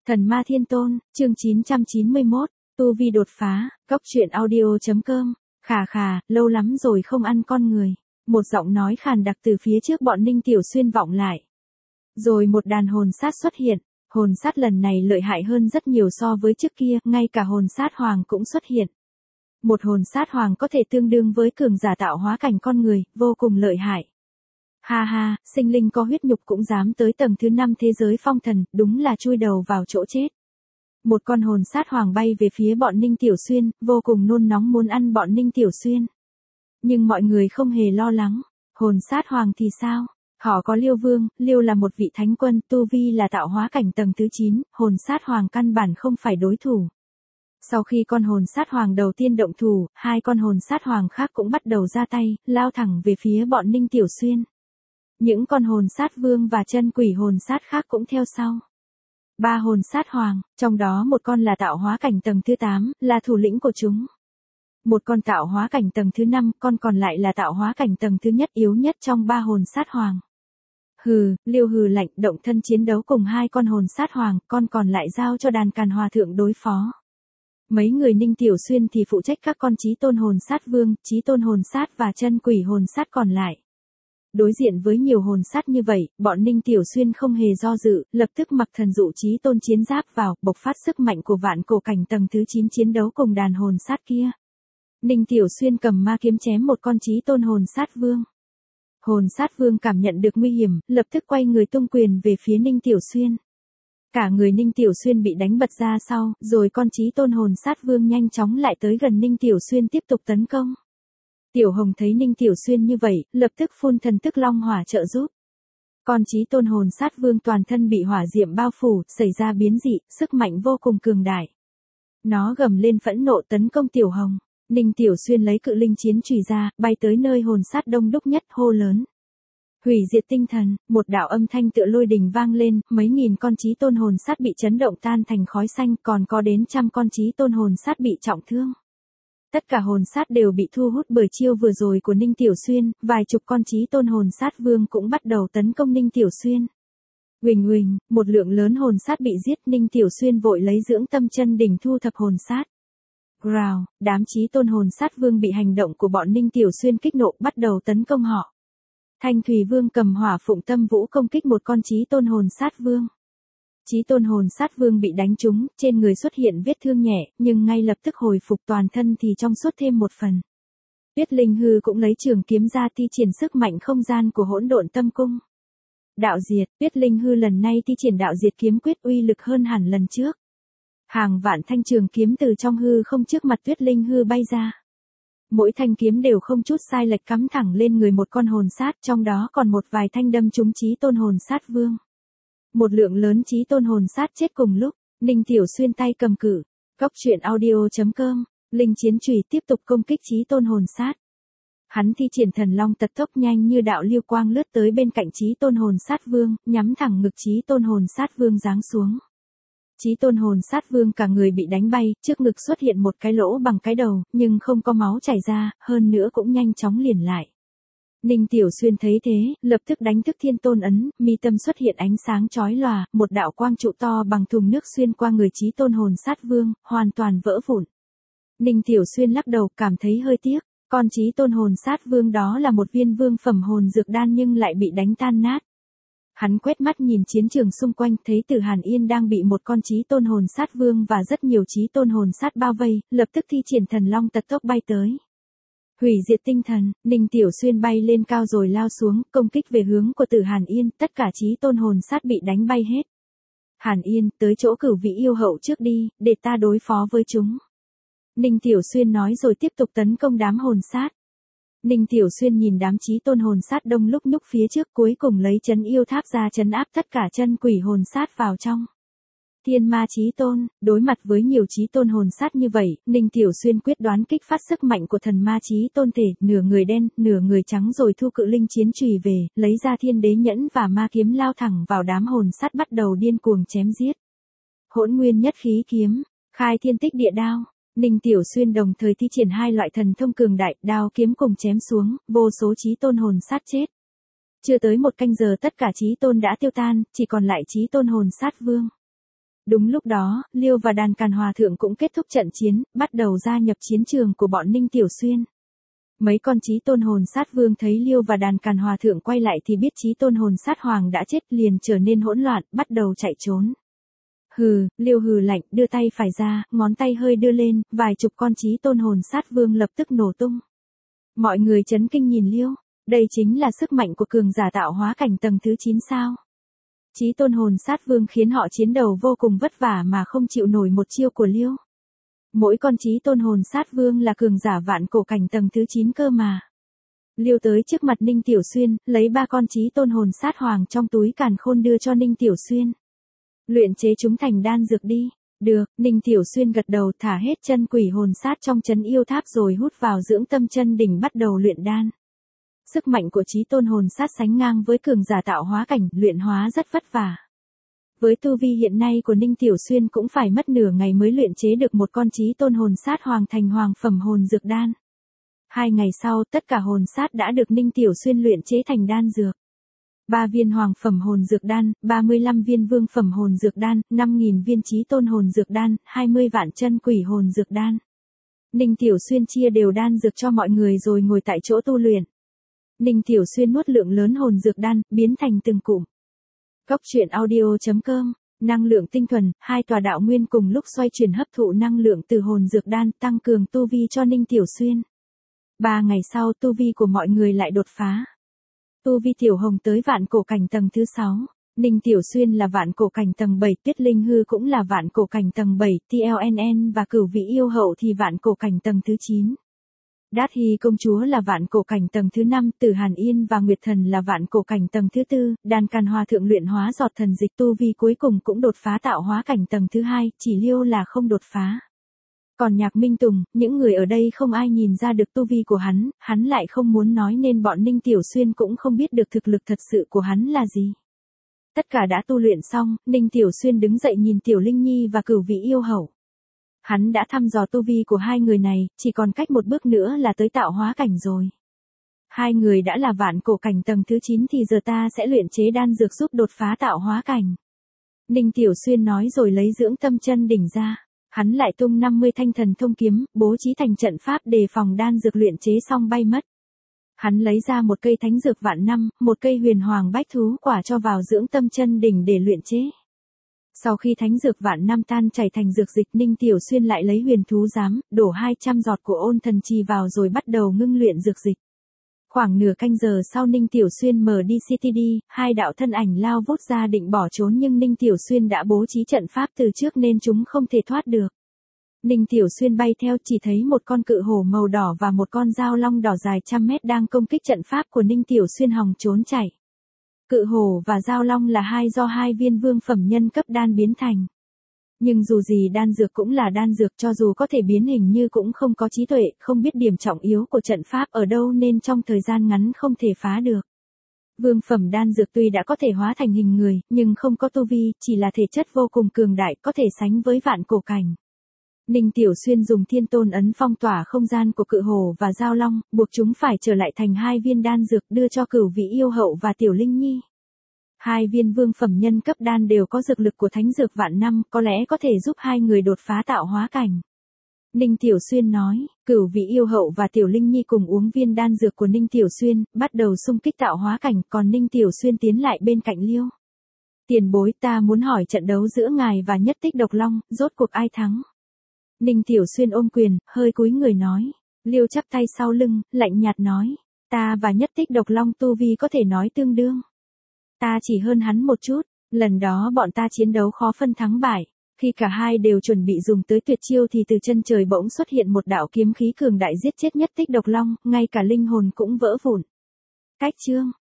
Thần Ma Thiên Tôn, chương 991, tu vi đột phá, góc truyện audio.com, khà, lâu lắm rồi không ăn con người. Một giọng nói khàn đặc từ phía trước bọn Ninh Tiểu Xuyên vọng lại. Rồi một đàn hồn sát xuất hiện, hồn sát lần này lợi hại hơn rất nhiều so với trước kia, ngay cả hồn sát hoàng cũng xuất hiện. Một hồn sát hoàng có thể tương đương với cường giả tạo hóa cảnh con người, vô cùng lợi hại. Ha, sinh linh có huyết nhục cũng dám tới tầng thứ 5 thế giới phong thần, đúng là chui đầu vào chỗ chết. Một con hồn sát hoàng bay về phía bọn Ninh Tiểu Xuyên, vô cùng nôn nóng muốn ăn bọn Ninh Tiểu Xuyên. Nhưng mọi người không hề lo lắng, hồn sát hoàng thì sao? Họ có Liêu Vương, Liêu là một vị thánh quân, tu vi là tạo hóa cảnh tầng thứ 9, hồn sát hoàng căn bản không phải đối thủ. Sau khi con hồn sát hoàng đầu tiên động thủ, hai con hồn sát hoàng khác cũng bắt đầu ra tay, lao thẳng về phía bọn Ninh Tiểu Xuyên. Những con hồn sát vương và chân quỷ hồn sát khác cũng theo sau. Ba hồn sát hoàng, trong đó một con là tạo hóa cảnh tầng thứ 8, là thủ lĩnh của chúng. Một con tạo hóa cảnh tầng thứ 5, con còn lại là tạo hóa cảnh tầng thứ nhất yếu nhất trong ba hồn sát hoàng. Liêu hừ lạnh, động thân chiến đấu cùng hai con hồn sát hoàng, con còn lại giao cho đàn Càn Hòa Thượng đối phó. Mấy người Ninh Tiểu Xuyên thì phụ trách các con chí tôn hồn sát vương, chí tôn hồn sát và chân quỷ hồn sát còn lại. Đối diện với nhiều hồn sát như vậy, bọn Ninh Tiểu Xuyên không hề do dự, lập tức mặc thần dụ chí tôn chiến giáp vào, bộc phát sức mạnh của vạn cổ cảnh tầng thứ 9 chiến đấu cùng đàn hồn sát kia. Ninh Tiểu Xuyên cầm ma kiếm chém một con chí tôn hồn sát vương. Hồn sát vương cảm nhận được nguy hiểm, lập tức quay người tung quyền về phía Ninh Tiểu Xuyên. Cả người Ninh Tiểu Xuyên bị đánh bật ra sau, rồi con chí tôn hồn sát vương nhanh chóng lại tới gần Ninh Tiểu Xuyên tiếp tục tấn công. Tiểu Hồng thấy Ninh Tiểu Xuyên như vậy, lập tức phun thần tức long hỏa trợ giúp. Con chí tôn hồn sát vương toàn thân bị hỏa diệm bao phủ, xảy ra biến dị, sức mạnh vô cùng cường đại. Nó gầm lên phẫn nộ tấn công Tiểu Hồng. Ninh Tiểu Xuyên lấy cự linh chiến chùy ra, bay tới nơi hồn sát đông đúc nhất, hô lớn. Hủy diệt tinh thần, một đạo âm thanh tựa lôi đình vang lên, mấy nghìn con chí tôn hồn sát bị chấn động tan thành khói xanh, còn có đến trăm con chí tôn hồn sát bị trọng thương. Tất cả hồn sát đều bị thu hút bởi chiêu vừa rồi của Ninh Tiểu Xuyên, vài chục con chí tôn hồn sát vương cũng bắt đầu tấn công Ninh Tiểu Xuyên. Huỳnh, một lượng lớn hồn sát bị giết, Ninh Tiểu Xuyên vội lấy dưỡng tâm chân đỉnh thu thập hồn sát. Growl, đám chí tôn hồn sát vương bị hành động của bọn Ninh Tiểu Xuyên kích nộ bắt đầu tấn công họ. Thanh Thủy Vương cầm hỏa phụng tâm vũ công kích một con chí tôn hồn sát vương. Chí tôn hồn sát vương bị đánh trúng, trên người xuất hiện vết thương nhẹ, nhưng ngay lập tức hồi phục toàn thân thì trong suốt thêm một phần. Tuyết Linh Hư cũng lấy trường kiếm ra thi triển sức mạnh không gian của hỗn độn tâm cung. Đạo diệt, Tuyết Linh Hư lần này thi triển đạo diệt kiếm quyết uy lực hơn hẳn lần trước. Hàng vạn thanh trường kiếm từ trong hư không trước mặt Tuyết Linh Hư bay ra. Mỗi thanh kiếm đều không chút sai lệch cắm thẳng lên người một con hồn sát, trong đó còn một vài thanh đâm trúng chí tôn hồn sát vương. Một lượng lớn chí tôn hồn sát chết cùng lúc, Ninh Tiểu Xuyên tay cầm cử, góc truyện audio.com, linh chiến chùy tiếp tục công kích chí tôn hồn sát. Hắn thi triển thần long tật tốc nhanh như đạo lưu quang lướt tới bên cạnh chí tôn hồn sát vương, nhắm thẳng ngực chí tôn hồn sát vương giáng xuống. Chí tôn hồn sát vương cả người bị đánh bay, trước ngực xuất hiện một cái lỗ bằng cái đầu, nhưng không có máu chảy ra, hơn nữa cũng nhanh chóng liền lại. Ninh Tiểu Xuyên thấy thế, lập tức đánh thức thiên tôn ấn, mi tâm xuất hiện ánh sáng chói lòa, một đạo quang trụ to bằng thùng nước xuyên qua người chí tôn hồn sát vương, hoàn toàn vỡ vụn. Ninh Tiểu Xuyên lắc đầu, cảm thấy hơi tiếc, con chí tôn hồn sát vương đó là một viên vương phẩm hồn dược đan nhưng lại bị đánh tan nát. Hắn quét mắt nhìn chiến trường xung quanh, thấy Tử Hàn Yên đang bị một con chí tôn hồn sát vương và rất nhiều chí tôn hồn sát bao vây, lập tức thi triển thần long tật tốc bay tới. Hủy diệt tinh thần, Ninh Tiểu Xuyên bay lên cao rồi lao xuống, công kích về hướng của Tử Hàn Yên, tất cả chí tôn hồn sát bị đánh bay hết. Hàn Yên, tới chỗ Cửu Vĩ yêu hậu trước đi, để ta đối phó với chúng. Ninh Tiểu Xuyên nói rồi tiếp tục tấn công đám hồn sát. Ninh Tiểu Xuyên nhìn đám chí tôn hồn sát đông lúc nhúc phía trước, cuối cùng lấy trấn yêu tháp ra trấn áp tất cả chân quỷ hồn sát vào trong. Thiên ma chí tôn, đối mặt với nhiều chí tôn hồn sát như vậy, Ninh Tiểu Xuyên quyết đoán kích phát sức mạnh của thần ma chí tôn thể, nửa người đen, nửa người trắng rồi thu cự linh chiến chùy về, lấy ra thiên đế nhẫn và ma kiếm lao thẳng vào đám hồn sát bắt đầu điên cuồng chém giết. Hỗn nguyên nhất khí kiếm, khai thiên tích địa đao. Ninh Tiểu Xuyên đồng thời thi triển hai loại thần thông cường đại, đao kiếm cùng chém xuống, vô số chí tôn hồn sát chết. Chưa tới một canh giờ tất cả chí tôn đã tiêu tan, chỉ còn lại chí tôn hồn sát vương. Đúng lúc đó, Liêu và Đàn Càn Hòa Thượng cũng kết thúc trận chiến, bắt đầu gia nhập chiến trường của bọn Ninh Tiểu Xuyên. Mấy con chí tôn hồn sát vương thấy Liêu và Đàn Càn Hòa Thượng quay lại thì biết chí tôn hồn sát hoàng đã chết, liền trở nên hỗn loạn, bắt đầu chạy trốn. Hừ, Liêu hừ lạnh, đưa tay phải ra, ngón tay hơi đưa lên, vài chục con chí tôn hồn sát vương lập tức nổ tung. Mọi người chấn kinh nhìn Liêu, đây chính là sức mạnh của cường giả tạo hóa cảnh tầng thứ 9 sao. Chí tôn hồn sát vương khiến họ chiến đấu vô cùng vất vả mà không chịu nổi một chiêu của Liêu. Mỗi con chí tôn hồn sát vương là cường giả vạn cổ cảnh tầng thứ 9 cơ mà. Liêu tới trước mặt Ninh Tiểu Xuyên, lấy 3 con chí tôn hồn sát hoàng trong túi càn khôn đưa cho Ninh Tiểu Xuyên. Luyện chế chúng thành đan dược đi. Được, Ninh Tiểu Xuyên gật đầu, thả hết chân quỷ hồn sát trong trấn yêu tháp rồi hút vào dưỡng tâm chân đỉnh, bắt đầu luyện đan. Sức mạnh của chí tôn hồn sát sánh ngang với cường giả tạo hóa cảnh, luyện hóa rất vất vả. Với tu vi hiện nay của Ninh Tiểu Xuyên cũng phải mất nửa ngày mới luyện chế được một con chí tôn hồn sát hoàng thành hoàng phẩm hồn dược đan. 2 ngày sau, tất cả hồn sát đã được Ninh Tiểu Xuyên luyện chế thành đan dược. 3 viên hoàng phẩm hồn dược đan, 35 viên vương phẩm hồn dược đan, 5.000 viên chí tôn hồn dược đan, 20 vạn chân quỷ hồn dược đan. Ninh Tiểu Xuyên chia đều đan dược cho mọi người rồi ngồi tại chỗ tu luyện. Ninh Tiểu Xuyên nuốt lượng lớn hồn dược đan, biến thành từng cụm. Cốc truyện audio.com, năng lượng tinh thuần, 2 tòa đạo nguyên cùng lúc xoay chuyển hấp thụ năng lượng từ hồn dược đan, tăng cường tu vi cho Ninh Tiểu Xuyên. 3 ngày sau, tu vi của mọi người lại đột phá. Tu vi Tiểu Hồng tới vạn cổ cảnh tầng thứ 6, Ninh Tiểu Xuyên là vạn cổ cảnh tầng 7, Tuyết Linh Hư cũng là vạn cổ cảnh tầng 7, TLNN và Cửu Vị Yêu Hậu thì vạn cổ cảnh tầng thứ 9. Đát Hy công chúa là vạn cổ cảnh tầng thứ 5, Tử Hàn Yên và Nguyệt Thần là vạn cổ cảnh tầng thứ 4, Đàn Càn Hòa Thượng luyện hóa giọt thần dịch tu vi cuối cùng cũng đột phá tạo hóa cảnh tầng thứ 2, chỉ Liêu là không đột phá. Còn Nhạc Minh Tùng, những người ở đây không ai nhìn ra được tu vi của hắn lại không muốn nói nên bọn Ninh Tiểu Xuyên cũng không biết được thực lực thật sự của hắn là gì. Tất cả đã tu luyện xong, Ninh Tiểu Xuyên đứng dậy nhìn Tiểu Linh Nhi và Cửu Vị Yêu Hậu. Hắn đã thăm dò tu vi của hai người này, chỉ còn cách một bước nữa là tới tạo hóa cảnh rồi. Hai người đã là vạn cổ cảnh tầng thứ 9 thì giờ ta sẽ luyện chế đan dược giúp đột phá tạo hóa cảnh. Ninh Tiểu Xuyên nói rồi lấy dưỡng tâm chân đỉnh ra. Hắn lại tung 50 thanh thần thông kiếm, bố trí thành trận pháp đề phòng đan dược luyện chế xong bay mất. Hắn lấy ra một cây thánh dược vạn năm, một cây huyền hoàng bách thú quả cho vào dưỡng tâm chân đỉnh để luyện chế. Sau khi thánh dược vạn năm tan chảy thành dược dịch, Ninh Tiểu Xuyên lại lấy huyền thú giám, đổ 200 giọt của ôn thần trì vào rồi bắt đầu ngưng luyện dược dịch. Khoảng nửa canh giờ sau Ninh Tiểu Xuyên mở đi CTD, 2 đạo thân ảnh lao vút ra định bỏ trốn nhưng Ninh Tiểu Xuyên đã bố trí trận pháp từ trước nên chúng không thể thoát được. Ninh Tiểu Xuyên bay theo chỉ thấy một con cự hổ màu đỏ và một con dao long đỏ dài trăm mét đang công kích trận pháp của Ninh Tiểu Xuyên hòng trốn chạy. Cự hổ và dao long là do 2 viên vương phẩm nhân cấp đan biến thành. Nhưng dù gì đan dược cũng là đan dược, cho dù có thể biến hình như cũng không có trí tuệ, không biết điểm trọng yếu của trận pháp ở đâu nên trong thời gian ngắn không thể phá được. Vương phẩm đan dược tuy đã có thể hóa thành hình người, nhưng không có tu vi, chỉ là thể chất vô cùng cường đại, có thể sánh với vạn cổ cảnh. Ninh Tiểu Xuyên dùng thiên tôn ấn phong tỏa không gian của cự hổ và dao long, buộc chúng phải trở lại thành 2 viên đan dược đưa cho Cửu Vị Yêu Hậu và Tiểu Linh Nhi. 2 viên vương phẩm nhân cấp đan đều có dược lực của thánh dược vạn năm, có lẽ có thể giúp hai người đột phá tạo hóa cảnh. Ninh Tiểu Xuyên nói, Cửu Vị Yêu Hậu và Tiểu Linh Nhi cùng uống viên đan dược của Ninh Tiểu Xuyên, bắt đầu xung kích tạo hóa cảnh, còn Ninh Tiểu Xuyên tiến lại bên cạnh Liêu. Tiền bối, ta muốn hỏi trận đấu giữa ngài và Nhất Tích Độc Long, rốt cuộc ai thắng? Ninh Tiểu Xuyên ôm quyền, hơi cúi người nói. Liêu chắp tay sau lưng, lạnh nhạt nói, ta và Nhất Tích Độc Long tu vi có thể nói tương đương. Ta chỉ hơn hắn một chút, lần đó bọn ta chiến đấu khó phân thắng bại. Khi cả hai đều chuẩn bị dùng tới tuyệt chiêu thì từ chân trời bỗng xuất hiện một đạo kiếm khí cường đại giết chết Nhất Tích Độc Long, ngay cả linh hồn cũng vỡ vụn. Cách chương